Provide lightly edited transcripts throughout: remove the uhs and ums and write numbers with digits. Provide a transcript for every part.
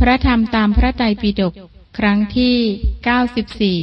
พระธรรมตามพระไตรปิฎกครั้งที่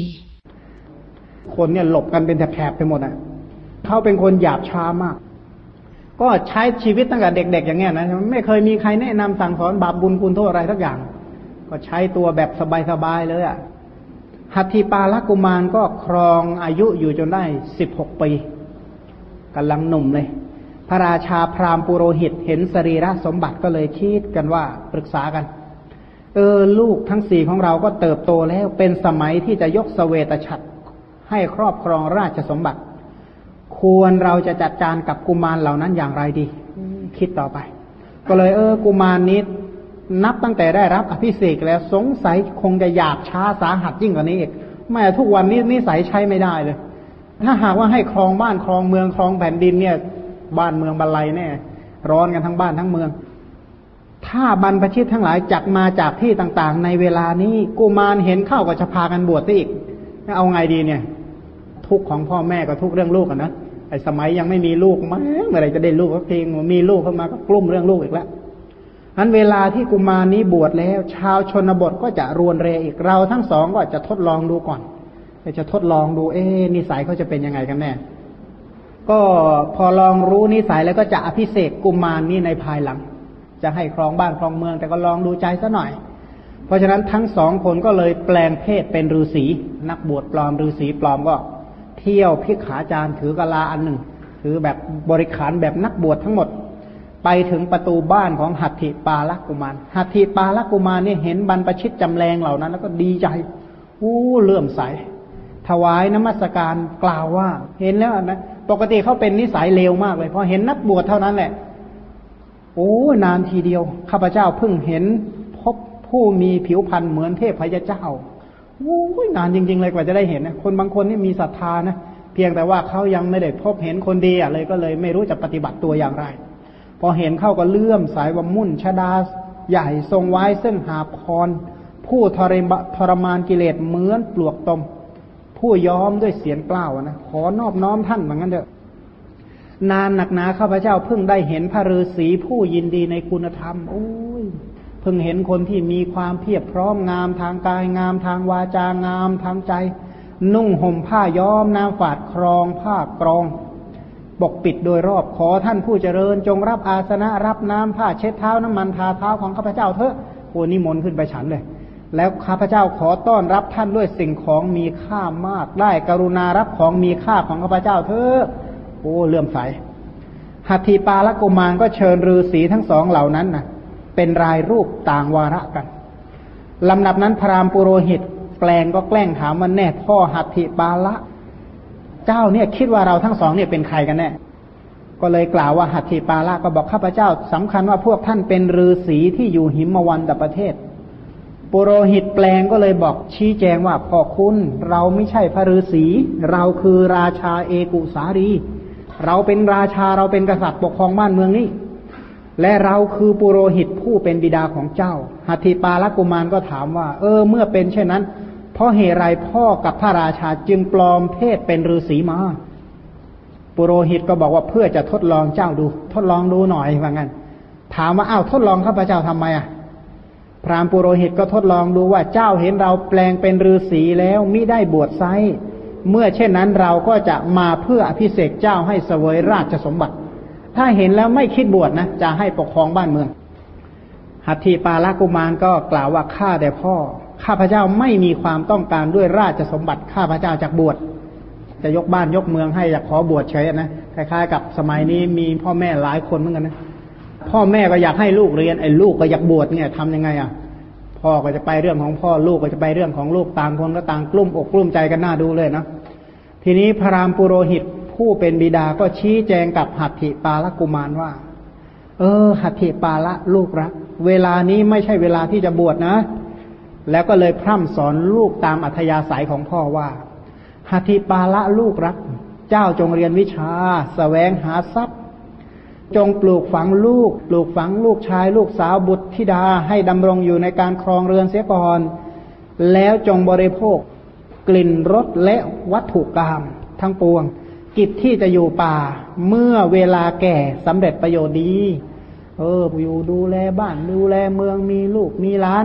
94 คนเนี่ยหลบกันเป็นแถบๆไปหมดอ่ะเขาเป็นคนหยาบช้ามากก็ใช้ชีวิตตั้งแต่เด็กๆอย่างเงี้ยนะไม่เคยมีใครแนะนำสั่งสอนบาปบุญคุณโทษอะไรสักอย่างก็ใช้ตัวแบบสบายๆเลยอ่ะหัตถีปาลกุมารก็ครองอายุอยู่จนได้16 ปีกำลังหนุ่มเลยพระราชาพราหมณ์ปุโรหิตเห็นสรีระสมบัติก็เลยคิดกันว่าปรึกษากันลูกทั้ง4ของเราก็เติบโตแล้วเป็นสมัยที่จะยกเสวตฉัตรให้ครอบครองราชสมบัติควรเราจะจัดการกับกุมารเหล่านั้นอย่างไรดีคิดต่อไปก็เลยกุมารนี้นับตั้งแต่ได้รับอภิเษกแล้วสงสัยคงจะหยาบช้าสาหัสยิ่งกว่านี้อีกแม้ทุกวันนี้นิสัยใช้ไม่ได้เลยถ้าหากว่าให้ครองบ้านครองเมืองครองแผ่นดินเนี่ยบ้านเมืองบรรลัยแน่ร้อนกันทั้งบ้านทั้งเมืองถ้าบรรพชิตทั้งหลายจักมาจากที่ต่างๆในเวลานี้กุมารเห็นเข้าก็จะพากันบวชซะอีกเอาไงดีเนี่ยทุกของพ่อแม่ก็ทุกเรื่องลูกนะไอ้สมัยยังไม่มีลูกเมื่อไหร่จะได้ลูกสักทีมีลูกเข้ามาก็กลุ้มเรื่องลูกอีกแล้วอันเวลาที่กุมารนี้บวชแล้วชาวชนบทก็จะรวนเรอีกเราทั้งสองก็จะทดลองดูก่อนจะทดลองดูนิสัยเขาจะเป็นยังไงกันแน่ก็พอลองรู้นิสัยแล้วก็จะอภิเษกกุมารนี้ในภายหลังจะให้ครองบ้านครองเมืองแต่ก็ลองดูใจซะหน่อยเพราะฉะนั้นทั้งสองคนก็เลยแปลงเพศเป็นฤาษีนักบวชปลอมฤาษีปลอมก็เที่ยวพิกขาจารถือกะลาอันหนึ่งถือแบบบริขารแบบนักบวชทั้งหมดไปถึงประตูบ้านของหัตถิปาลกุมารหัตถิปาลกุมารนี่เห็นบรรพชิตจำแรงเหล่านั้นแล้วก็ดีใจเลื่อมใสถวายนมัสการกล่าวว่าเห็นแล้วนะปกติเขาเป็นนิสัยเลวมากเลยพอเห็นนักบวชเท่านั้นแหละนานทีเดียวข้าพเจ้าเพิ่งเห็นพบผู้มีผิวพรรณเหมือนเทพเจ้านานจริงๆเลยกว่าจะได้เห็นนะคนบางคนนี่มีศรัทธานะเพียงแต่ว่าเขายังไม่ได้พบเห็นคนดีเลยก็เลยไม่รู้จะปฏิบัติตัวอย่างไรพอเห็นเข้าก็เลื่อมสายว่ามุ่นชดาใหญ่ทรงไว้ซึ่งหาพรผู้ทรมานกิเลสเหมือนปลวกตมผู้ย้อมด้วยเสียงกล้าวนะขอนอบน้อมท่านเหมือนกันเถอะนานหนักหนาข้าพเจ้าเพิ่งได้เห็นพระฤาษีผู้ยินดีในคุณธรรมเพิ่งเห็นคนที่มีความเพียรพร้อมงามทางกายงามทางวาจางามทางใจนุ่งห่มผ้าย้อมน้ำฝาดครองผ้ากรองปกปิดโดยรอบขอท่านผู้เจริญจงรับอาสนะรับน้ำผ้าเช็ดเท้าน้ำมันทาเท้าของข้าพเจ้าเถอะนิมนต์ขึ้นไปฉันเลยแล้วข้าพเจ้าขอต้อนรับท่านด้วยสิ่งของมีค่ามากได้กรุณารับของมีค่าของข้าพเจ้าเถอะเลื่อมใสหัตถีปาลกุมารก็เชิญฤาษีทั้งสองเหล่านั้นนะเป็นรายรูปต่างวาระกันลำดับนั้นพราหมณ์ปุโรหิตแปลงก็แกล้งถามว่าแน่พ่อหัตถิปาละเจ้าเนี่ยคิดว่าเราทั้งสองเนี่ยเป็นใครกันแน่ก็เลยกล่าวว่าหัตถิปาละก็บอกข้าพเจ้าสำคัญว่าพวกท่านเป็นฤาษีที่อยู่หิมวันตประเทศปุโรหิตแปลงก็เลยบอกชี้แจงว่าพ่อคุณเราไม่ใช่พระฤาษีเราคือราชาเอกุสารีเราเป็นราชาเราเป็นกษัตริย์ปกครองบ้านเมืองนี้และเราคือปุโรหิตผู้เป็นบิดาของเจ้าหัตถิปาลกุมารก็ถามว่าเมื่อเป็นเช่นนั้นเพราะเหตุไรพ่อกับพระราชาจึงปลอมเพศเป็นฤาษีมาปุโรหิตก็บอกว่าเพื่อจะทดลองเจ้าดูทดลองดูหน่อยว่างั้นถามว่าทดลองข้าพเจ้าทำไมพราหมณ์ปุโรหิตก็ทดลองดูว่าเจ้าเห็นเราแปลงเป็นฤาษีแล้วมิได้บวชไซเมื่อเช่นนั้นเราก็จะมาเพื่ออภิเษกเจ้าให้เสวยราชสมบัติถ้าเห็นแล้วไม่คิดบวชนะจะให้ปกครองบ้านเมืองหัตถีปาลกุมารก็กล่าวว่าข้าแต่พ่อข้าพเจ้าไม่มีความต้องการด้วยราชสมบัติข้าพเจ้าจากบวชจะยกบ้านยกเมืองให้อยากขอบวชเฉยนะคล้ายๆกับสมัยนี้มีพ่อแม่หลายคนเหมือนกันนะพ่อแม่ก็อยากให้ลูกเรียนลูกก็อยากบวชเนี่ยทำยังไงพ่อก็จะไปเรื่องของพ่อลูกก็จะไปเรื่องของลูกต่างคนก็ต่างกลุ้มอกกลุ้มใจกันหน้าดูเลยนะทีนี้พราหมณ์ปุโรหิตผู้เป็นบิดาก็ชี้แจงกับหัตถิปาลกุมารว่าหัตถิปาละลูกรักเวลานี้ไม่ใช่เวลาที่จะบวชนะแล้วก็เลยพร่ำสอนลูกตามอัธยาศัยของพ่อว่าหัตถิปาละลูกรักเจ้าจงเรียนวิชาแสวงหาทรัพย์จงปลูกฝังลูกชายลูกสาวบุตรธิดาให้ดำรงอยู่ในการครองเรือนเสียก่อนแล้วจงบริโภคกลิ่นรสและวัตถุกามทั้งปวงกิจที่จะอยู่ป่าเมื่อเวลาแก่สำเร็จประโยชน์ดีอยู่ดูแลบ้านดูแลเมืองมีลูกมีหลาน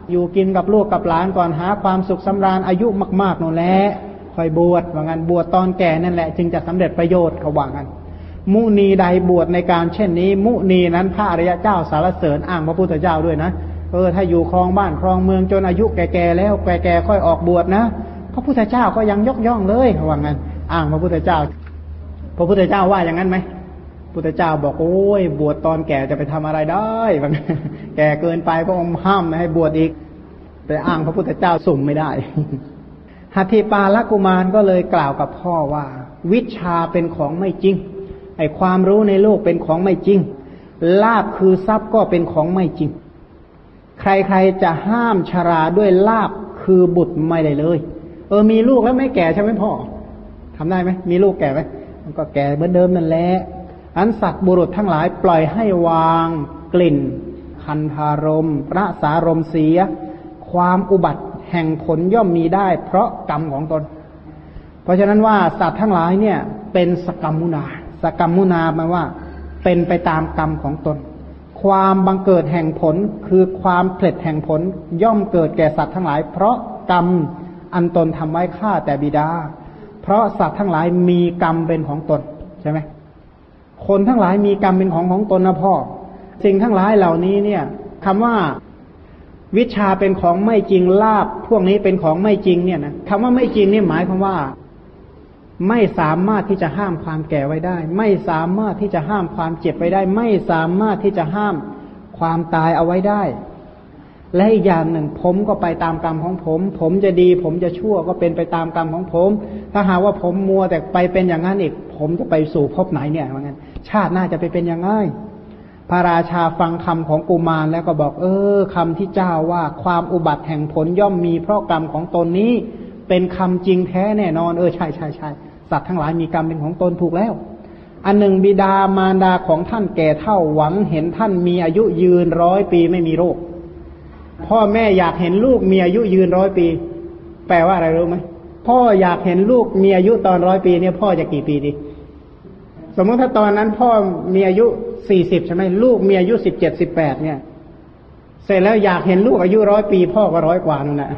อยู่กินกับลูกกับหลานก่อนหาความสุขสำราญอายุมากๆนั่นแหละค่อยบวชว่างั้นบวชตอนแก่นั่นแหละจึงจะสำเร็จประโยชน์เขาว่างั้นมุนีใดบวชในการเช่นนี้มุนีนั้นพระอริยเจ้าสารเสริญอ้างพระพุทธเจ้าด้วยนะถ้าอยู่ครองบ้านครองเมืองจนอายุแก่ๆแล้วแก่ๆค่อยออกบวชนะพระพุทธเจ้าก็ยังยกย่องเลยเขาว่างั้นอ้างพระพุทธเจ้าพระพุทธเจ้าว่าอย่างนั้นไหมพุทธเจ้าบอกโอ้ยบวชตอนแก่จะไปทำอะไรได้แก่เกินไปพระองค์ห้ามไม่ให้บวชอีกไปอ้างพระพุทธเจ้าสุ่มไม่ได้หัตถีปาลกุมารก็เลยกล่าวกับพ่อว่าวิชาเป็นของไม่จริงไอ้ความรู้ในโลกเป็นของไม่จริงลาภคือทรัพย์ก็เป็นของไม่จริงใครๆจะห้ามชราด้วยลาภคือบุตรไม่ได้เลยมีลูกแล้วไม่แก่ใช่ไหมพ่อทำได้ไหมมีลูกแก่ไหมมันก็แก่เหมือนเดิมนั่นแหละอันสัตว์บุรุษทั้งหลายปล่อยให้วางกลิ่นคันธารมรสารมเสียความอุบัติแห่งผลย่อมมีได้เพราะกรรมของตนเพราะฉะนั้นว่าสัตว์ทั้งหลายเนี่ยเป็นสกรรมมุนาสกรรมมุนาหมายว่าเป็นไปตามกรรมของตนความบังเกิดแห่งผลคือความเผล็ดแห่งผลย่อมเกิดแก่สัตว์ทั้งหลายเพราะกรรมอันตนทำไว้ฆ่าแต่บิดาเพราะสัตว์ทั้งหลายมีกรรมเป็นของตนใช่ไหมคนทั้งหลายมีกรรมเป็นของตนนะพ่อสิ่งทั้งหลายเหล่านี้เนี่ยคำว่าวิชาเป็นของไม่จริงลาภพวกนี้เป็นของไม่จริงเนี่ยนะคำว่าไม่จริงนี่หมายความว่าไม่สามารถที่จะห้ามความแก่ไว้ได้ไม่สามารถที่จะห้ามความเจ็บไว้ได้ไม่สามารถที่จะห้ามความตายเอาไว้ได้และอีกอย่างหนึ่งผมก็ไปตามกรรมของผมจะดีผมจะชั่วก็เป็นไปตามกรรมของผมถ้าหากว่าผมมัวแต่ไปเป็นอย่างนั้นอีกผมจะไปสู่ภพไหนเนี่ยว่างั้นชาติหน้าจะไปเป็นยังไงพระราชาฟังคำของกุมารแล้วก็บอกคำที่เจ้าว่าความอุบัติแห่งผลย่อมมีเพราะกรรมของตนนี้เป็นคำจริงแท้แน่นอนใช่สัตว์ทั้งหลายมีกรรมเป็นของตนถูกแล้วอันหนึ่งบิดามารดาของท่านแก่เฒ่าหวังเห็นท่านมีอายุยืน100 ปีไม่มีโรคพ่อแม่อยากเห็นลูกมีอายุยืน100 ปีแปลว่าอะไรรู้ไหมพ่ออยากเห็นลูกมีอายุตอน100 ปีเนี่ยพ่อจะกี่ปีดีสมมติถ้าตอนนั้นพ่อมีอายุ40ใช่ไหมลูกมีอายุ17 18เนี่ยเสร็จแล้วอยากเห็นลูกอายุ100 ปีพ่อก็100 กว่านั่นแหละ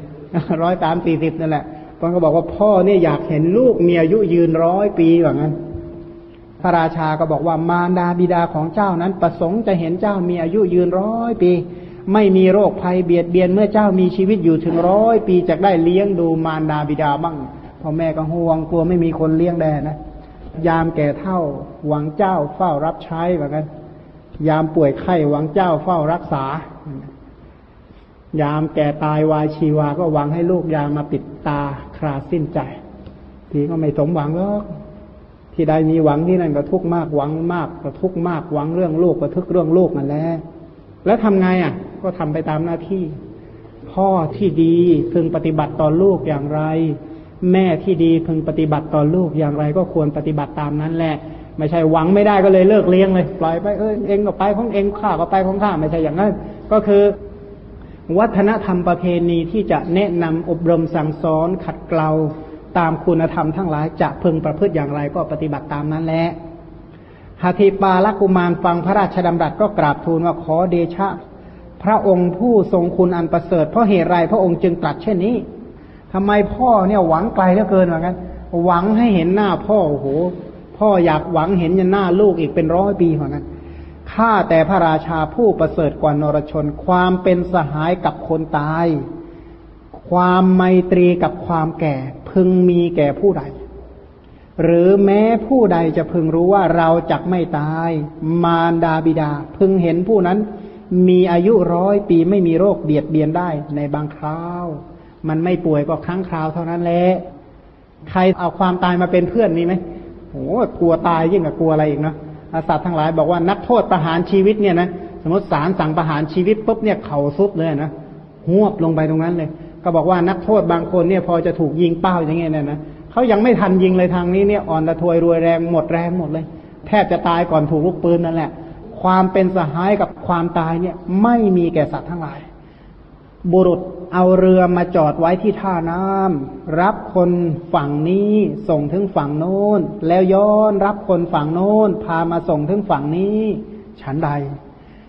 130 40นั่นแหละตอนก็บอกว่าพ่อเนี่ยอยากเห็นลูกมีอายุยืน100 ปีแบบนั้นพระราชาก็บอกว่ามารดาบิดาของเจ้านั้นประสงค์จะเห็นเจ้ามีอายุยืน100 ปีไม่มีโรคภัยเบียดเบียนเมื่อเจ้ามีชีวิตอยู่ถึง100 ปีจะได้เลี้ยงดูมารดาบิดาบ้างพ่อแม่ก็ห่วงกลัวไม่มีคนเลี้ยงแดนะยามแก่เฒ่าหวังเจ้าเฝ้ารับใช้แบบนั้นยามป่วยไข้หวังเจ้าเฝ้ารักษายามแก่ตายวายชีวาก็หวังให้ลูกยามมาปิดตาคราสิ้นใจทีก็ไม่สมหวังหรอกที่ใดมีหวังที่นั่นก็ทุกข์มากหวังมากก็ทุกข์มากหวังเรื่องลูกก็ทุกข์เรื่องลูกนั่นแหละแล้วทำไงก็ทำไปตามหน้าที่พ่อที่ดีพึงปฏิบัติต่อลูกอย่างไรแม่ที่ดีพึงปฏิบัติต่อลูกอย่างไรก็ควรปฏิบัติตามนั้นแหละไม่ใช่หวังไม่ได้ก็เลยเลิกเลี้ยงเลยปล่อยไปเองก็ไปของเองข้าก็ไปของข้าไม่ใช่อย่างนั้นก็คือวัฒนธรรมประเพณีที่จะแนะนำอบรมสั่งสอนขัดเกลาตามคุณธรรมทั้งหลายจะพึงประพฤติอย่างไรก็ปฏิบัติตามนั้นแหละหัตถีปาลกุมารฟังพระราชดำรัสก็กราบทูลว่าขอเดชะพระองค์ผู้ทรงคุณอันประเสริฐเพราะเหตุไรพระองค์จึงตรัสเช่นนี้ทำไมพ่อเนี่ยหวังไกลเหลือเกินเหมือนกันหวังให้เห็นหน้าพ่อโอ้โหพ่ออยากหวังเห็นยันหน้าลูกอีกเป็น100 ปีเหมือนกันข้าแต่พระราชาผู้ประเสริฐกว่านรชนความเป็นสหายกับคนตายความไมตรีกับความแก่พึงมีแก่ผู้ใดหรือแม้ผู้ใดจะพึงรู้ว่าเราจักไม่ตายมารดาบิดาพึงเห็นผู้นั้นมีอายุ100 ปีไม่มีโรคเบียดเบียนได้ในบางคราวมันไม่ป่วยก็ครั้งคราวเท่านั้นแหละใครเอาความตายมาเป็นเพื่อนมีไหมโอ้กลัวตายยิ่งกว่ากลัวอะไรอีกเนาะสัตว์ทั้งหลายบอกว่านักโทษประหารชีวิตเนี่ยนะสมมติศาลสั่งประหารชีวิตปุ๊บเนี่ยเข่าซุดเลยนะหวบลงไปตรงนั้นเลยก็บอกว่านักโทษบางคนเนี่ยพอจะถูกยิงเป้าอย่างเงี้ยนะเขายังไม่ทันยิงเลยทางนี้เนี่ยอ่อนระทวยรวยแรงหมดแรงหมดเลยแทบจะตายก่อนถูกลูกปืนนั่นแหละความเป็นสหายกับความตายเนี่ยไม่มีแก่สัตว์ทั้งหลายบุรุษเอาเรือมาจอดไว้ที่ท่าน้ำรับคนฝั่งนี้ส่งถึงฝั่งโน้นแล้วย้อนรับคนฝั่งโน้นพามาส่งถึงฝั่งนี้ฉันใด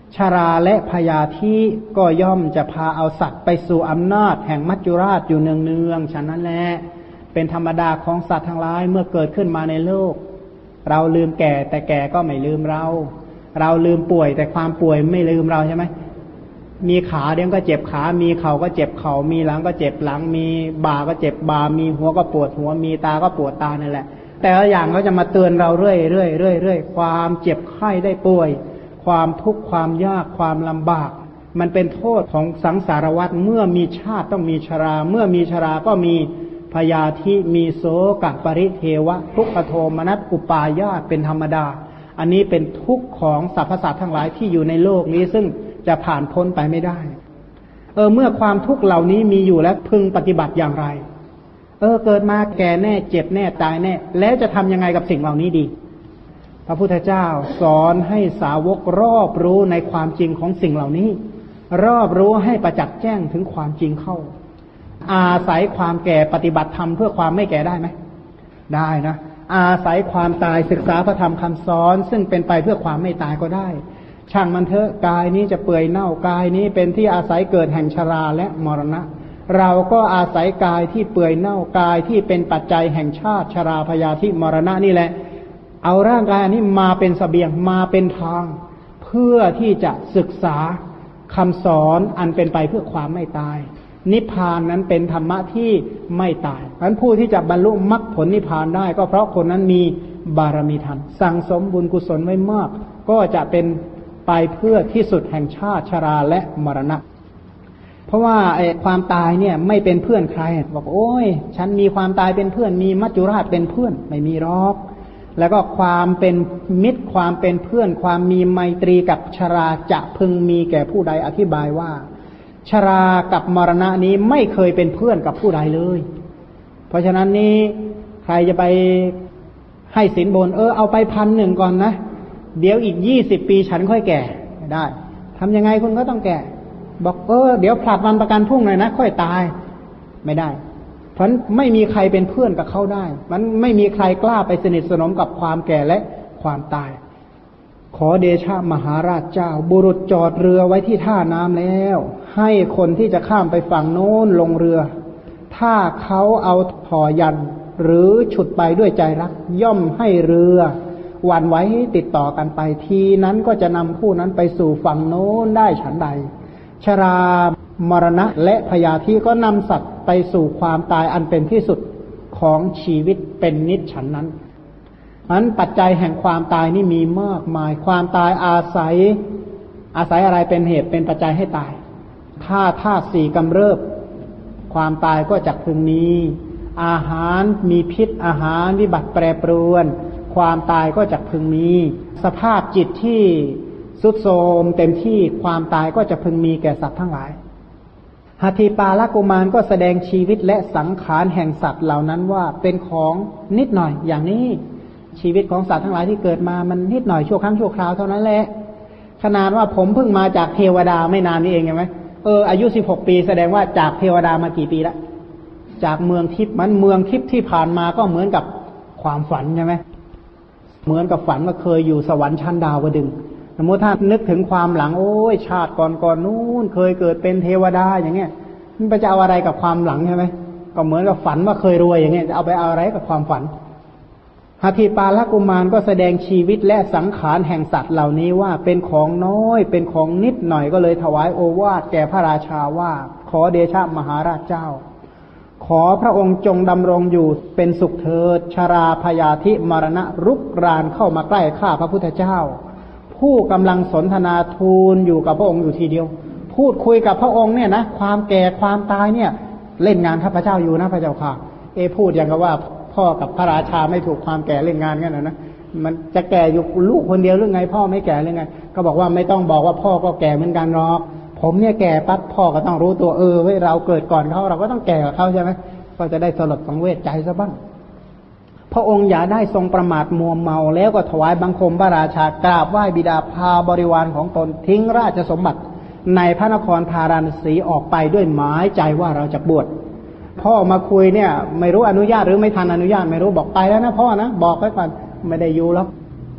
ชราและพยาธิก็ย่อมจะพาเอาสัตว์ไปสู่อำนาจแห่งมัจจุราชอยู่เนืองๆฉะนั้นแหละเป็นธรรมดาของสัตว์ทั้งหลายเมื่อเกิดขึ้นมาในโลกเราลืมแก่แต่แก่ก็ไม่ลืมเราลืมป่วยแต่ความป่วยไม่ลืมเราใช่ไหมมีขาเดี๋ยวก็เจ็บขามีเข่าก็เจ็บเข่ามีหลังก็เจ็บหลังมีบ่าก็เจ็บบ่ามีหัวก็ปวดหัวมีตาก็ปวดตานั่นแหละแต่ละอย่างเขาจะมาเตือนเราเรื่อยความเจ็บไข้ได้ป่วยความทุกข์ความยากความลำบากมันเป็นโทษของสังสารวัฏเมื่อมีชาติต้องมีชราเมื่อมีชราก็มีพยาธิมีโศกปริเทวะทุกขโทมนัสอุปาญาตเป็นธรรมดาอันนี้เป็นทุกข์ของสรรพสัตว์ทั้งหลายที่อยู่ในโลกนี้ซึ่งจะผ่านพ้นไปไม่ได้เมื่อความทุกข์เหล่านี้มีอยู่แล้วพึงปฏิบัติอย่างไรเกิดมาแก่แน่เจ็บแน่ตายแน่แล้วจะทำยังไงกับสิ่งเหล่านี้ดีพระพุทธเจ้าสอนให้สาวกรอบรู้ในความจริงของสิ่งเหล่านี้รอบรู้ให้ประจักษ์แจ้งถึงความจริงเข้าอาศัยความแก่ปฏิบัติธรรมเพื่อความไม่แก่ได้ไหมได้นะอาศัยความตายศึกษาพระธรรมคำสอนซึ่งเป็นไปเพื่อความไม่ตายก็ได้ช่างมันเถอะกายนี้จะเปื่อยเน่ากายนี้เป็นที่อาศัยเกิดแห่งชราและมรณะเราก็อาศัยกายที่เปื่อยเน่ากายที่เป็นปัจจัยแห่งชาติชราพยาธิมรณะนี่แหละเอาร่างกายนี้มาเป็นเสบียงมาเป็นทางเพื่อที่จะศึกษาคำสอนอันเป็นไปเพื่อความไม่ตายนิพพานนั้นเป็นธรรมะที่ไม่ตายเพราะฉะนั้นผู้ที่จะบรรลุมรรคผลนิพพานได้ก็เพราะคนนั้นมีบารมีธรรมสั่งสมบุญกุศลไว้มากก็จะเป็นไปเพื่อที่สุดแห่งชาติชราและมรณะเพราะว่าความตายเนี่ยไม่เป็นเพื่อนใครบอกโอ้ยฉันมีความตายเป็นเพื่อนมีมัจจุราชเป็นเพื่อนไม่มีหรอกแล้วก็ความเป็นมิตรความเป็นเพื่อนความมีไมตรีกับชราจะพึงมีแก่ผู้ใดอธิบายว่าชรากับมรณะนี้ไม่เคยเป็นเพื่อนกับผู้ใดเลยเพราะฉะนั้นนี้ใครจะไปให้สินบนเอาไป 1,000 ก่อนนะเดี๋ยวอีก20 ปีฉันค่อยแก่ไม่ได้ทำยังไงคุณก็ต้องแก่บอกเดี๋ยวผลัดวันประกันพรุ่งหน่อยนะค่อยตายไม่ได้เพราะไม่มีใครเป็นเพื่อนกับเขาได้มันไม่มีใครกล้าไปสนิทสนมกับความแก่และความตายขอเดชะมหาราชเจ้าบุรุษจอดเรือไว้ที่ท่าน้ำแล้วให้คนที่จะข้ามไปฝั่งโน้นลงเรือถ้าเขาเอาห่อยันหรือฉุดไปด้วยใจรักย่อมให้เรือหวั่นไหวติดต่อกันไปทีนั้นก็จะนำผู้นั้นไปสู่ฝั่งโน้นได้ฉันใดชรามรณะและพยาธิก็นำสัตว์ไปสู่ความตายอันเป็นที่สุดของชีวิตเป็นนิจฉันนั้นอันปัจจัยแห่งความตายนี่มีมากมายความตายอาศัยอะไรเป็นเหตุเป็นปัจจัยให้ตายถ้าธาตุสี่กำเริบความตายก็จักพึงมีอาหารมีพิษอาหารวิบัติแปรปรวนความตายก็จักพึงมีสภาพจิตที่ทรุดโทรมเต็มที่ความตายก็จะพึงมีแก่สัตว์ทั้งหลายหัตถีปาลกุมารก็แสดงชีวิตและสังขารแห่งสัตว์เหล่านั้นว่าเป็นของนิดหน่อยอย่างนี้ชีวิตของสัตว์ทั้งหลายที่เกิดมามันนิดหน่อยชั่วครั้งชั่วคราวเท่านั้นแหละขนาดว่าผมเพิ่งมาจากเทวดาไม่นานนี้เองใช่ไหมอายุ16 ปีแสดงว่าจากเทวดามากี่ปีแล้วจากเมืองทิพย์มันเมืองทิพย์ที่ผ่านมาก็เหมือนกับความฝันใช่ไหมเหมือนกับฝันว่าเคยอยู่สวรรค์ชั้นดาวดึงสมมติถ้านึกถึงความหลังโอ้ยชาติก่อนนู้นเคยเกิดเป็นเทวดาอย่างเงี้ยมันไปจะเอาอะไรกับความหลังใช่ไหมก็เหมือนกับฝันว่าเคยรวยอย่างเงี้ยจะเอาไปเอาอะไรกับความฝันหัตถีปาลกุมารก็แสดงชีวิตและสังขารแห่งสัตว์เหล่านี้ว่าเป็นของน้อยเป็นของนิดหน่อยก็เลยถวายโอวาทแก่พระราชาว่าขอเดชะมหาราชเจ้าขอพระองค์จงดำรงอยู่เป็นสุขเถิดชราพยาธิมรณะรุกรานเข้ามาใกล้ข้าพระพุทธเจ้าผู้กำลังสนทนาทูลอยู่กับพระองค์อยู่ทีเดียวพูดคุยกับพระองค์เนี่ยนะความแก่ความตายเนี่ยเล่นงานข้าพเจ้าอยู่นะพระเจ้าค่ะพูดอย่างกับว่าพ่อกับพระราชาไม่ถูกความแก่เล่นงานกันนะมันจะแก่อยู่ลูกคนเดียวหรือไงพ่อไม่แก่หรือไงก็บอกว่าไม่ต้องบอกว่าพ่อก็แก่เหมือนกันหรอกผมเนี่ยแก่ปั๊บพ่อก็ต้องรู้ตัวเว้ยเราเกิดก่อนเขาเราก็ต้องแก่กับเขาใช่ไหมก็จะได้สลดสังเวชใจซะบ้างพระองค์อย่าได้ทรงประมาทมัวเมาแล้วก็ถวายบังคมพระราชากราบไหว้บิดาพาบริวารของตนทิ้งราชสมบัติในพระนครพาราณสีออกไปด้วยหมายใจว่าเราจะบวชพ่อมาคุยเนี่ยไม่รู้อนุญาตหรือไม่ทันอนุญาตไม่รู้บอกไปแล้วนะพ่อนะบอกไว้ก่อนไม่ได้อยู่แล้ว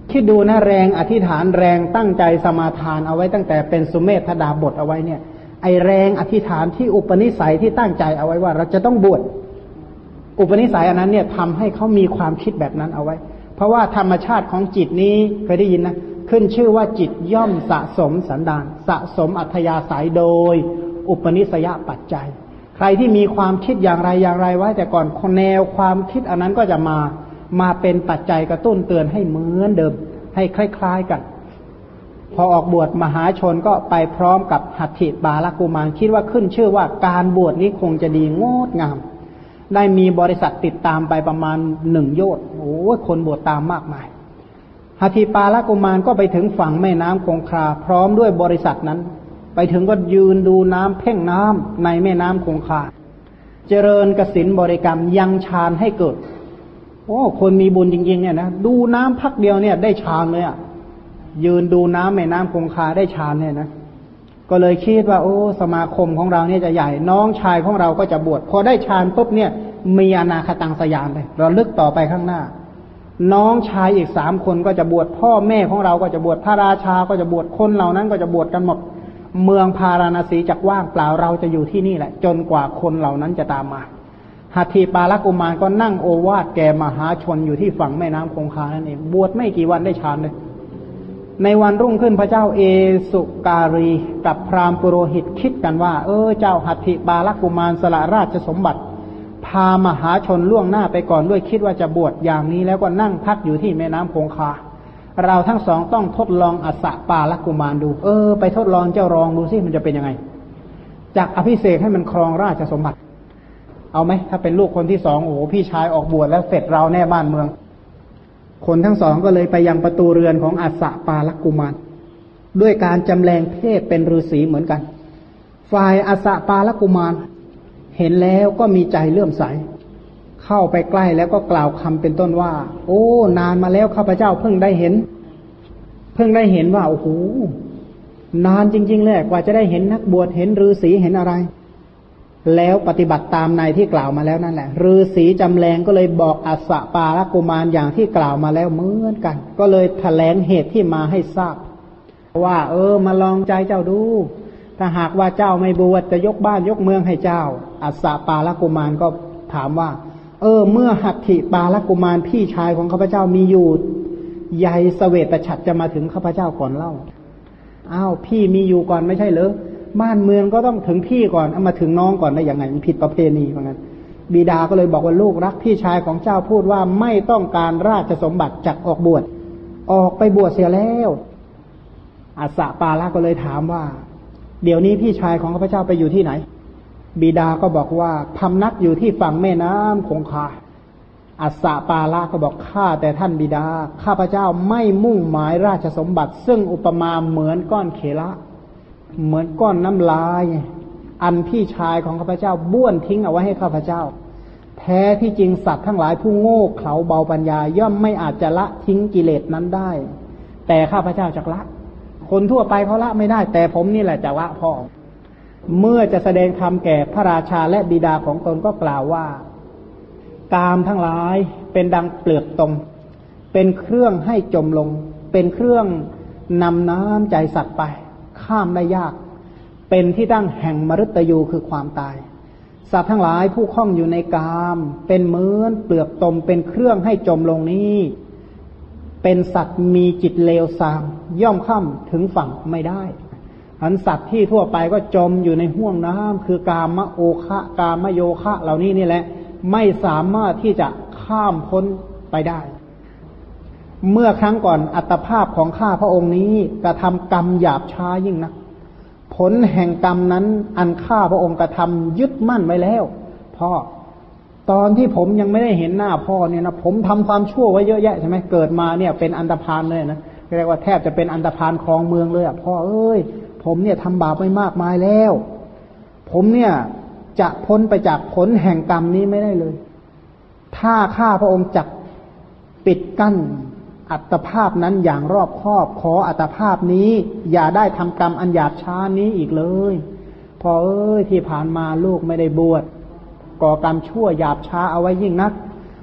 คิดดูนะแรงอธิษฐานแรงตั้งใจสมาทานเอาไว้ตั้งแต่เป็นสุเมธดาบทเอาไว้เนี่ยไอแรงอธิษฐานที่อุปนิสัยที่ตั้งใจเอาไว้ว่าเราจะต้องบวชอุปนิสัยอันนั้นเนี่ยทำให้เขามีความคิดแบบนั้นเอาไว้เพราะว่าธรรมชาติของจิตนี้เคยได้ยินนะขึ้นชื่อว่าจิตย่อมสะสมสันดานสะสมอัธยาศัยโดยอุปนิสัยปัจจัยใครที่มีความคิดอย่างไรไว้แต่ก่อนแนวความคิดอันนั้นก็จะมาเป็นปัจจัยกระตุ้นเตือนให้เหมือนเดิมให้คล้ายๆกันพอออกบวชมหาชนก็ไปพร้อมกับหัตถิปาลกุมารคิดว่าขึ้นชื่อว่าการบวชนี้คงจะดีงดงามได้มีบริษัทติดตามไปประมาณ1 โยชน์โอ้คนบวชตามมากมายหัตถิปาลกุมารก็ไปถึงฝั่งแม่น้ำคงคาพร้อมด้วยบริษัทนั้นไปถึงก็ยืนดูน้ำเพ่งน้ำในแม่น้ำคงคาเจริญกสิณบริกรรมยังฌานให้เกิดโอ้คนมีบุญจริงๆเนี่ยนะดูน้ำพักเดียวเนี่ยได้ฌานเลยอ่ะยืนดูน้ำแม่น้ำคงคาได้ฌานเนี่ยนะก็เลยคิดว่าโอ้สมาคมของเราเนี่ยจะใหญ่น้องชายของเราก็จะบวชพอได้ฌานปุ๊บเนี่ยมีอนาคตังสยานเลยเราลึกต่อไปข้างหน้าน้องชายอีก3 คนก็จะบวชพ่อแม่ของเราก็จะบวชพระราชาก็จะบวชคนเหล่านั้นก็จะบวชกันหมดเมืองพาราณสีจักว่างเปล่าเราจะอยู่ที่นี่แหละจนกว่าคนเหล่านั้นจะตามมาหัตถิปาลกุมารก็นั่งโอวาทแก่มหาชนอยู่ที่ฝั่งแม่น้ำคงคานั่นเองบวชไม่กี่วันได้ฌานเลยในวันรุ่งขึ้นพระเจ้าเอสุการีกับพราหมณ์ปุโรหิตคิดกันว่าเจ้าหัตถิปาลกุมารสละราชสมบัติพามหาชนล่วงหน้าไปก่อนด้วยคิดว่าจะบวชอย่างนี้แล้วก็นั่งพักอยู่ที่แม่น้ำคงคาเราทั้งสองต้องทดลองอัสสะปาลกุมารดูไปทดลองเจ้ารองดูสิมันจะเป็นยังไงจากอภิเษกให้มันครองราชสมบัติเอาไหมถ้าเป็นลูกคนที่2โอ้โหพี่ชายออกบวชแล้วเสร็จเราแน่บ้านเมืองคนทั้งสองก็เลยไปยังประตูเรือนของอัสสะปาลกุมารด้วยการจำแรงเพศเป็นฤาษีเหมือนกันฝ่ายอัสสะปาลกุมารเห็นแล้วก็มีใจเลื่อมใสเข้าไปใกล้แล้วก็กล่าวคำเป็นต้นว่าโอ้นานมาแล้วข้าพเจ้าเพิ่งได้เห็นว่าโอ้โหนานจริงๆเลยกว่าจะได้เห็นนักบวชเห็นฤาษีเห็นอะไรแล้วปฏิบัติตามในที่กล่าวมาแล้วนั่นแหละฤาษีจำแรงก็เลยบอกอัสสะปาลกุมารอย่างที่กล่าวมาแล้วเหมือนกันก็เลยแถลงเหตุที่มาให้ทราบว่ามาลองใจเจ้าดูถ้าหากว่าเจ้าไม่บวชจะยกบ้านยกเมืองให้เจ้าอัสสะปาลกุมารก็ถามว่าเมื่อหัตถิปาลกุมารพี่ชายของข้าพเจ้ามีอยู่ใยเสวตฉัตรจะมาถึงข้าพเจ้าก่อนเล่าอ้าวพี่มีอยู่ก่อนไม่ใช่เหรอบ้านเมืองก็ต้องถึงพี่ก่อนเอามาถึงน้องก่อนได้ยังไงมันผิดประเพณีเหมือนกันบิดาก็เลยบอกว่าลูกรักพี่ชายของเจ้าพูดว่าไม่ต้องการราชสมบัติจักออกบวชออกไปบวชเสียแล้วอัสสะปาลก็เลยถามว่าเดี๋ยวนี้พี่ชายของข้าพเจ้าไปอยู่ที่ไหนบิดาก็บอกว่าพำนักอยู่ที่ฝั่งแม่น้ำคงคาอัสสะปาลก็บอกข้าแต่ท่านบิดาข้าพเจ้าไม่มุ่งหมายราชสมบัติซึ่งอุปมาเหมือนก้อนเขละเหมือนก้อนน้ำลายอันพี่ชายของข้าพเจ้าบ้วนทิ้งเอาไว้ให้ข้าพเจ้าแท้ที่จริงสัตว์ทั้งหลายผู้โง่เขลาเบาปัญญาย่อมไม่อาจจะละทิ้งกิเลสนั้นได้แต่ข้าพเจ้าจะละคนทั่วไปเขาละไม่ได้แต่ผมนี่แหละจะละพ่อเมื่อจะแสดงธรรมแก่พระราชาและบิดาของตนก็กล่าวว่ากามทั้งหลายเป็นดังเปลือกตมเป็นเครื่องให้จมลงเป็นเครื่องนำน้ำใจสัตว์ไปข้ามได้ยากเป็นที่ตั้งแห่งมฤตยูคือความตายสัตว์ทั้งหลายผู้คล้องอยู่ในกามเป็นเหมือนเปลือกตมเป็นเครื่องให้จมลงนี้เป็นสัตว์มีจิตเลวทรามย่อมข้ามถึงฝั่งไม่ได้อันสัตว์ที่ทั่วไปก็จมอยู่ในห้วงน้ำคือกามโอคะกามโยคะเหล่านี้นี่แหละไม่สามารถที่จะข้ามพ้นไปได้เมื่อครั้งก่อนอัตภาพของข้าพระองค์นี้กระทำกรรมหยาบช้ายิ่งนักผลแห่งกรรมนั้นอันข้าพระองค์กระทำยึดมั่นไว้แล้วพ่อตอนที่ผมยังไม่ได้เห็นหน้าพ่อเนี่ยนะผมทำความชั่วไว้เยอะแยะใช่ไหมเกิดมาเนี่ยเป็นอันธพาลเลยนะเรียกว่าแทบจะเป็นอันธพาลครองเมืองเลยอ่ะพ่อผมเนี่ยทำบาปไปมากมายแล้วผมเนี่ยจะพ้นไปจากผลแห่งกรรมนี้ไม่ได้เลยถ้าข้าพระองค์จักปิดกั้นอัตภาพนั้นอย่างรอบคอบขออัตภาพนี้อย่าได้ทำกรรมอันหยาบช้านี้อีกเลยพอที่ผ่านมาลูกไม่ได้บวชก่อกรรมชั่วหยาบช้าเอาไว้ยิ่งนัก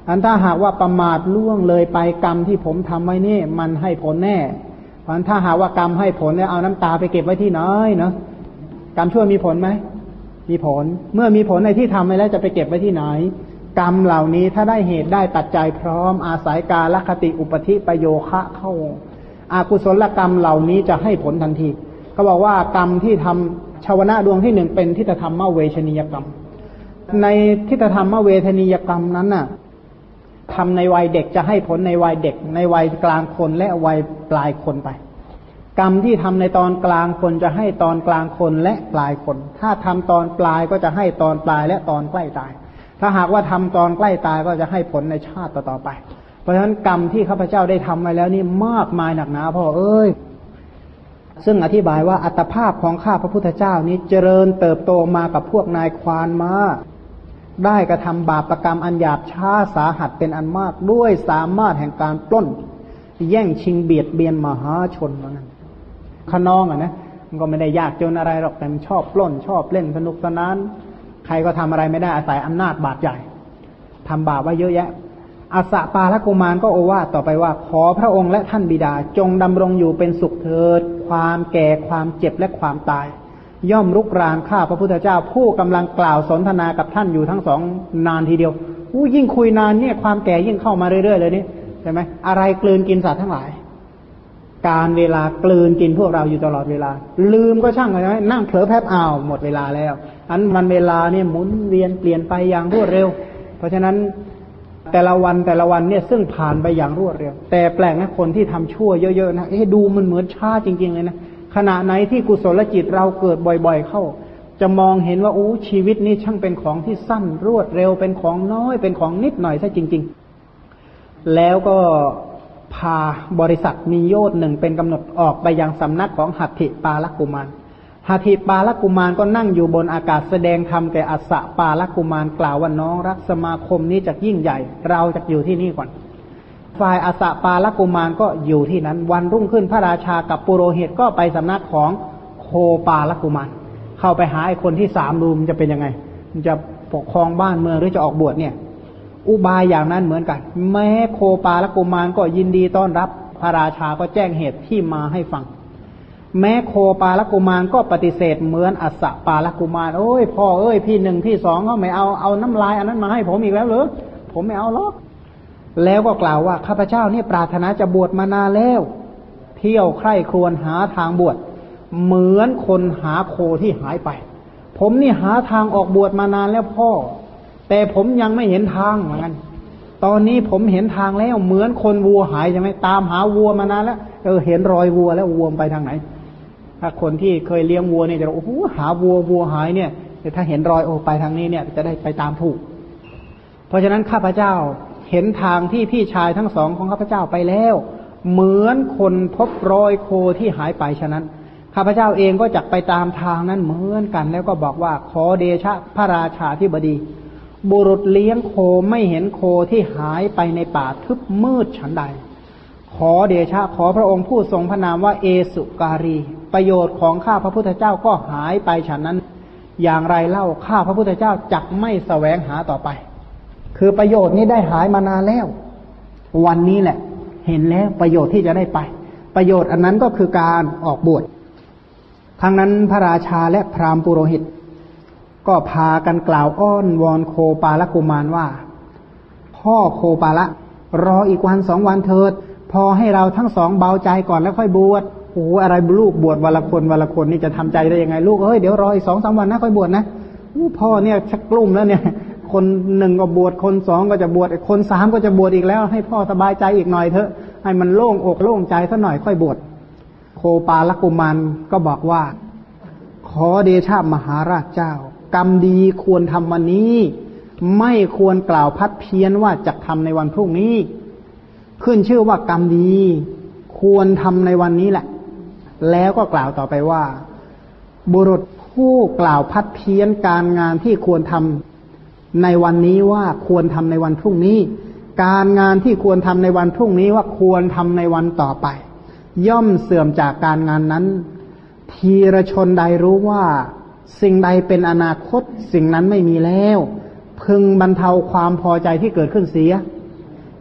อันถ้าหากว่าประมาทล่วงเลยไปกรรมที่ผมทำไว้นี่มันให้ผลแน่เพราะถ้าหากว่ากรรมให้ผลแล้วเอาน้ำตาไปเก็บไว้ที่ไหนเนาะกรรมชั่วมีผลไหมมีผลเมื่อมีผลในที่ทำไปแล้วจะไปเก็บไว้ที่ไหนกรรมเหล่านี้ถ้าได้เหตุได้ปัจจัยพร้อมอาศัยกาลคติอุปธิประโยคะเข้าอากุศลกรรมเหล่านี้จะให้ผลทันทีก็บอกว่ากรรมที่ทำชาวนะดวงที่หนึ่งเป็นทิฏฐธรรมเวชนียกรรมในทิฏฐธรรมเวทนียกรรมนั้นน่ะทำในวัยเด็กจะให้ผลในวัยเด็กในวัยกลางคนและวัยปลายคนไปกรรมที่ทำในตอนกลางคนจะให้ตอนกลางคนและปลายคนถ้าทำตอนปลายก็จะให้ตอนปลายและตอนใกล้ตายถ้าหากว่าทำตอนใกล้ตายก็จะให้ผลในชาติต่อไปเพราะฉะนั้นกรรมที่ข้าพเจ้าได้ทำไว้แล้วนี่มากมายหนักหนาพ่อเอ้ยซึ่งอธิบายว่าอัตภาพของข้าพระพุทธเจ้านี้เจริญเติบโตมากับพวกนายควานมาได้กระทำบาปกรรมอันหยาบช้าสาหัสเป็นอันมากด้วยสามารถแห่งการปล้นแย่งชิงเบียดเบียนมหาชนว่างั้นขนองนะมันก็ไม่ได้ยากจนอะไรหรอกแต่มันชอบปล้นชอบเล่นสนุกสนานใครก็ทำอะไรไม่ได้อาศัยอำนาจบาปใหญ่ทำบาปไว้เยอะแยะอัสสปาลกุมารก็โอวาทต่อไปว่าขอพระองค์และท่านบิดาจงดำรงอยู่เป็นสุขเถิดความแก่ความเจ็บและความตายย่อมรุกรานข้าพระพุทธเจ้าผู้กำลังกล่าวสนทนากับท่านอยู่ทั้งสองนานทีเดียวยิ่งคุยนานเนี่ยความแก่ยิ่งเข้ามาเรื่อยๆเลยนี่ใช่ไหมอะไรกลืนกินสัตว์ทั้งหลายการเวลากลืนกินพวกเราอยู่ตลอดเวลาลืมก็ช่างเลยนะนั่งเผลอแป๊บอ้าวหมดเวลาแล้วอันมันเวลาเนี่ยหมุนเวียนเปลี่ยนไปอย่างรวดเร็วเพราะฉะนั้นแต่ละวันเนี่ยซึ่งผ่านไปอย่างรวดเร็วแต่แปลกนะคนที่ทำชั่วเยอะๆนะดูมันเหมือนช้าจริงๆเลยนะขณะไหนที่กุศลจิตเราเกิดบ่อยๆเข้าจะมองเห็นว่าชีวิตนี้ช่างเป็นของที่สั้นรวดเร็วเป็นของน้อยเป็นของนิดหน่อยซะจริงๆแล้วก็พาบริษัทมีโยชน์หนึ่งเป็นกำหนดออกไปยังสำนักของหัตถิปาลกุมารหัตถิปาลกุมารก็นั่งอยู่บนอากาศแสดงธรรมแก่อัสสปาลกุมารกล่าวว่าน้องรักสมาคมนี้จะยิ่งใหญ่เราจะอยู่ที่นี่ก่อนฝ่ายอัสสปาลกุมารก็อยู่ที่นั้นวันรุ่งขึ้นพระราชากับปุโรหิตก็ไปสำนักของโคปาลกุมารเข้าไปหาไอ้คนที่สามดูมันจะเป็นยังไงมันจะปกครองบ้านเมืองหรือจะออกบวชเนี่ยอุบายอย่างนั้นเหมือนกันแม้โคปาลกุมารก็ยินดีต้อนรับพระราชาก็แจ้งเหตุที่มาให้ฟังแม้โคปาลกุมารก็ปฏิเสธเหมือนอัสสปาลกุมารพ่อพี่หนึ่งพี่สองเขาไม่เอาน้ำลายอันนั้นมาให้ผมอีกแล้วเหรอผมไม่เอาหรอกแล้วก็กล่าวว่าข้าพเจ้าเนี่ยปรารถนาจะบวชมานานแล้วเที่ยวใคร่ครวญหาทางบวชเหมือนคนหาโคที่หายไปผมนี่หาทางออกบวชมานานแล้วพ่อแต่ผมยังไม่เห็นทางเหมือนกันตอนนี้ผมเห็นทางแล้วเหมือนคนวัวหายใช่ไหมตามหาวัวมานานแล้วเห็นรอยวัวแล้ววัวไปทางไหนถ้าคนที่เคยเลี้ยงวัวเนี่ยจะโอ้โหหาวัวหายเนี่ยแต่ถ้าเห็นรอยไปทางนี้เนี่ยจะได้ไปตามถูกเพราะฉะนั้นข้าพเจ้าเห็นทางที่พี่ชายทั้งสองของข้าพเจ้าไปแล้วเหมือนคนพบรอยโคที่หายไปฉะนั้นข้าพเจ้าเองก็จะไปตามทางนั้นเหมือนกันแล้วก็บอกว่าขอเดชะพระราชาธิบดีบุรุษเลี้ยงโคไม่เห็นโคที่หายไปในป่าทึบมืดฉันใดขอเดชะขอพระองค์ผู้ทรงพระนามว่าเอสุการีประโยชน์ของข้าพระพุทธเจ้าก็หายไปฉันนั้นอย่างไรเล่าข้าพระพุทธเจ้าจักไม่แสวงหาต่อไปคือประโยชน์นี้ได้หายมานานแล้ววันนี้แหละเห็นแล้วประโยชน์ที่จะได้ไปประโยชน์อันนั้นก็คือการออกบวชครั้งนั้นพระราชาและพราหมณ์ปุโรหิตก็พากันกล่าวอ้อนวอนโคปาลกุมารว่าพ่อโคปาละรออีกวัน2 วันเถิดพอให้เราทั้งสองเบาใจก่อนแล้วค่อยบวชอะไรลูกบวชวันละคนนี่จะทำใจได้ยังไงลูกเดี๋ยวรออีก2-3 วันนะค่อยบวชนะพ่อเนี่ยชักกลุ้มแล้วเนี่ยคนหนึ่งก็บวชคนสองก็จะบวชคนสามก็จะบวชอีกแล้วให้พ่อสบายใจอีกหน่อยเถอะให้มันโล่งอกโล่งใจสักหน่อยค่อยบวชโคปาลกุมารก็บอกว่าขอเดชะมหาราชเจ้ากรรมดีควรทำวันนี้ไม่ควรกล่าวพัดเพี้ยนว่าจะทำในวันพรุ่งนี้ขึ้นชื่อว่ากรรมดีควรทำในวันนี้แหละแล้วก็กล่าวต่อไปว่าบุรุษผู้กล่าวพัดเพี้ยนการงานที่ควรทำในวันนี้ว่าควรทำในวันพรุ่งนี้การงานที่ควรทำในวันพรุ่งนี้ว่าควรทำในวันต่อไปย่อมเสื่อมจากการงานนั้นทีรชนใดรู้ว่าสิ่งใดเป็นอนาคตสิ่งนั้นไม่มีแล้วพึงบรรเทาความพอใจที่เกิดขึ้นเสีย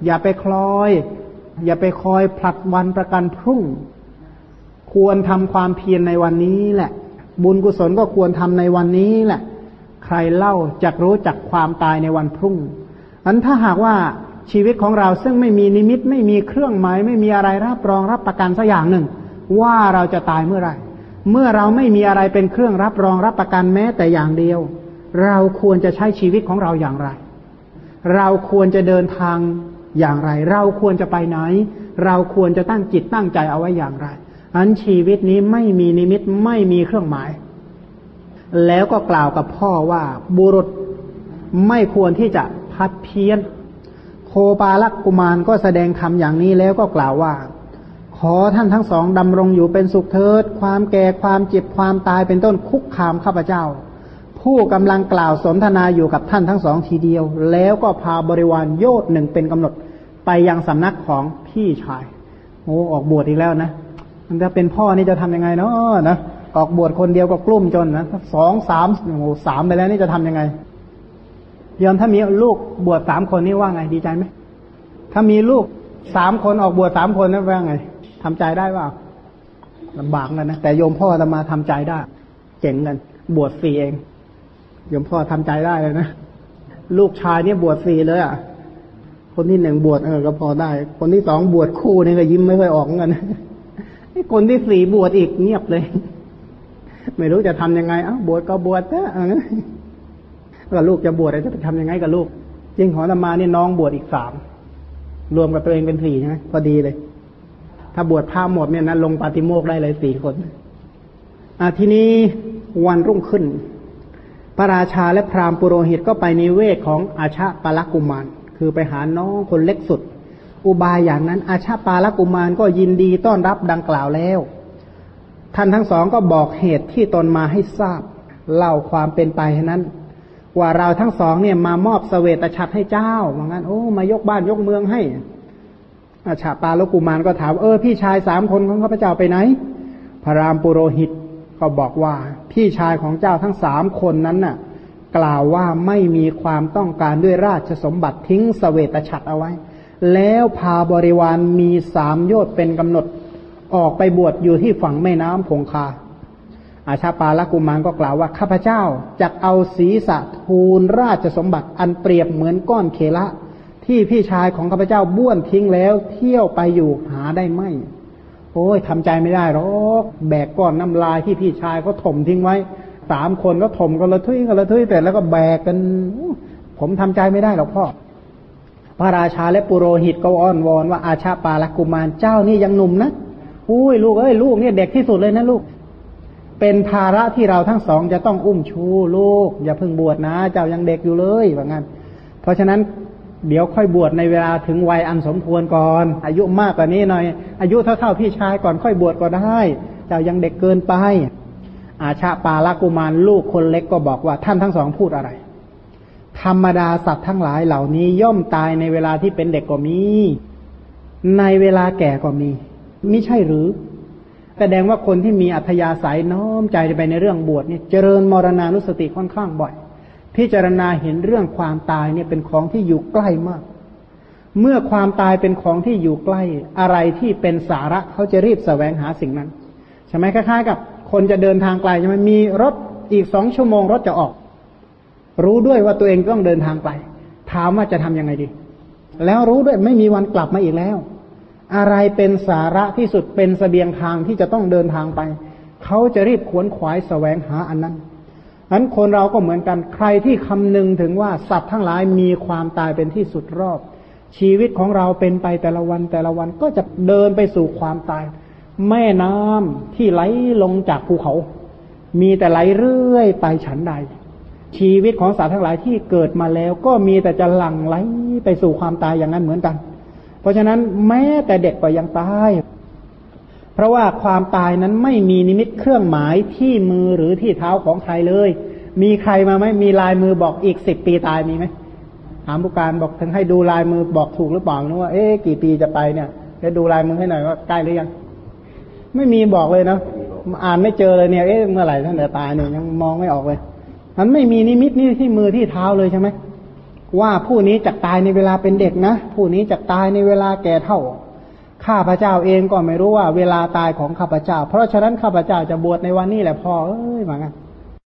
อย่าไปคอยผลัดวันประกันพรุ่งควรทำความเพียรในวันนี้แหละบุญกุศลก็ควรทำในวันนี้แหละใครเล่าจักรู้จักความตายในวันพรุ่งอันถ้าหากว่าชีวิตของเราซึ่งไม่มีนิมิตไม่มีเครื่องหมายไม่มีอะไรรับรองรับประกันสักอย่างหนึ่งว่าเราจะตายเมื่อไหร่เมื่อเราไม่มีอะไรเป็นเครื่องรับรองรับประกันแม้แต่อย่างเดียวเราควรจะใช้ชีวิตของเราอย่างไรเราควรจะเดินทางอย่างไรเราควรจะไปไหนเราควรจะตั้งจิตตั้งใจเอาไว้อย่างไรอันชีวิตนี้ไม่มีนิมิตไม่มีเครื่องหมายแล้วก็กล่าวกับพ่อว่าบุรุษไม่ควรที่จะพัดเพี้ยนโคปาลกุมารก็แสดงธรรมอย่างนี้แล้วก็กล่าวว่าขอท่านทั้งสองดำรงอยู่เป็นสุขเถิดความแก่ความเจ็บความตายเป็นต้นคุกคามข้าพเจ้าผู้กำลังกล่าวสนทนาอยู่กับท่านทั้งสองทีเดียวแล้วก็พาบริวารโยชน์หนึ่งเป็นกำหนดไปยังสำนักของพี่ชายโอ้ออกบวชอีกแล้วนะมันจะเป็นพ่อนี่จะทำยังไงเนาะนะออกบวชคนเดียวก็กลุ้มจนนะ2 3 3ไปแล้วนี่จะทำยังไงยอมถ้ามีลูกบวช3 คนนี่ว่าไงดีใจไหมถ้ามีลูก3 คนออกบวช3 คนนั่นว่าไงทำใจได้เปล่าลำบากกันนะแต่โยมพ่อจะมาทำใจได้เจ๋งกันบวช4เองโยมพ่อทำใจได้เลยนะลูกชายเนี่ยบวช4เลยอ่ะคนที่1บวชก็พอได้คนที่2บวชคู่นี่ก็ยิ้มไม่ค่อยออกกันคนที่4บวชอีกเงียบเลยไม่รู้จะทำยังไงบวชก็บวชนะก็ลูกจะบวชจะไปทำยังไงกับลูกจริงของอาตมานี่น้องบวชอีก3รวมกับตัวเองเป็น4ใช่ไหมพอดีเลยถ้าบวชพระหมดเนี่ยนะลงปาฏิโมกข์ได้เลย4 คนทีนี้วันรุ่งขึ้นพระราชาและพราหมณ์ปุโรหิตก็ไปนิเวศของอาชาปาลกุมารคือไปหาน้องคนเล็กสุดอุบายอย่างนั้นอาชาปาลกุมารก็ยินดีต้อนรับดังกล่าวแล้วท่านทั้งสองก็บอกเหตุที่ตนมาให้ทราบเล่าความเป็นไปนั้นว่าเราทั้งสองเนี่ยมามอบเสวตฉัตรให้เจ้าว่างั้นมายกบ้านยกเมืองให้อาชาปาลกุมารก็ถามพี่ชาย3 คนของข้าพเจ้าไปไหนพระรามปุโรหิตก็บอกว่าพี่ชายของเจ้าทั้ง3 คนนั้นน่ะกล่าวว่าไม่มีความต้องการด้วยราชสมบัติทิ้งเสวตฉัตรเอาไว้แล้วพาบริวารมี3 โยชน์เป็นกำหนดออกไปบวชอยู่ที่ฝั่งแม่น้ำคงคาอาชาปาลกุมารก็กล่าวว่าข้าพเจ้าจักเอาศีรษะทูลราชสมบัติอันเปรียบเหมือนก้อนเคละที่พี่ชายของข้าพเจ้าบ้วนทิ้งแล้วเที่ยวไปอยู่หาได้ไหมทำใจไม่ได้หรอกแบกก้อนน้ำลายที่พี่ชายเขาถมทิ้งไว้3 คนก็ถมกันละทุยแต่แล้วก็แบกกันผมทำใจไม่ได้หรอกพ่อพระราชาและปุโรหิตก็อ้อนวอนว่าอาชาปาลกุมารเจ้านี่ยังหนุ่มนะลูกลูกเนี่ยเด็กที่สุดเลยนะลูกเป็นภาระที่เราทั้งสองจะต้องอุ้มชูลูกอย่าเพิ่งบวชนะเจ้ายังเด็กอยู่เลยว่างั้นเพราะฉะนั้นเดี๋ยวค่อยบวชในเวลาถึงวัยอันสมควรก่อนอายุมากกว่านี้หน่อยอายุเท่าพี่ชายก่อนค่อยบวชก็ได้เจ้ายังเด็กเกินไปอาชาปาลกุมารลูกคนเล็กก็บอกว่าท่านทั้งสองพูดอะไรธรรมดาสัตว์ทั้งหลายเหล่านี้ย่อมตายในเวลาที่เป็นเด็กก็มีในเวลาแก่ก็มีมิใช่หรือแสดงว่าคนที่มีอัธยาศัยน้อมใจไปในเรื่องบวชนี่เจริญมรณานุสติค่อนข้างบ่อยพิจารณาเห็นเรื่องความตายเนี่ยเป็นของที่อยู่ใกล้มากเมื่อความตายเป็นของที่อยู่ใกล้อะไรที่เป็นสาระเขาจะรีบแสวงหาสิ่งนั้นใช่ไหมคล้ายๆกับคนจะเดินทางไกลใช่ไหมมีรถอีก2 ชั่วโมงรถจะออกรู้ด้วยว่าตัวเองต้องเดินทางไกลถามว่าจะทำยังไงดีแล้วรู้ด้วยไม่มีวันกลับมาอีกแล้วอะไรเป็นสาระที่สุดเป็นเสบียงทางที่จะต้องเดินทางไปเขาจะรีบขวนขวายแสวงหาอันนั้นนั้นคนเราก็เหมือนกันใครที่คำนึงถึงว่าสัตว์ทั้งหลายมีความตายเป็นที่สุดรอบชีวิตของเราเป็นไปแต่ละวันก็จะเดินไปสู่ความตายแม่น้ำที่ไหลลงจากภูเขามีแต่ไหลเรื่อยไปฉันใดชีวิตของสัตว์ทั้งหลายที่เกิดมาแล้วก็มีแต่จะหลั่งไหลไปสู่ความตายอย่างนั้นเหมือนกันเพราะฉะนั้นแม้แต่เด็กก็ยังตายเพราะว่าความตายนั้นไม่มีนิมิตเครื่องหมายที่มือหรือที่เท้าของใครเลยมีใครมาไหมมีลายมือบอกอีก10 ปีตายมีไหมถามผู้การบอกถึงให้ดูลายมือบอกถูกหรือเปล่านะว่ากี่ปีจะไปเนี่ยจะดูลายมือให้หน่อยว่าใกล้หรือยังไม่มีบอกเลยนะอ่านไม่เจอเลยเนี่ยเมื่อไหร่ท่านจะตายเนี่ยยังมองไม่ออกเลยมันไม่มีนิมิตนี่ที่มือที่เท้าเลยใช่ไหมว่าผู้นี้จะตายในเวลาเป็นเด็กนะผู้นี้จะตายในเวลาแก่เฒ่าข้าพเจ้าเองก็ไม่รู้ว่าเวลาตายของข้าพเจ้าเพราะฉะนั้นข้าพเจ้าจะบวชในวันนี้แหละพ่อเหมือนกัน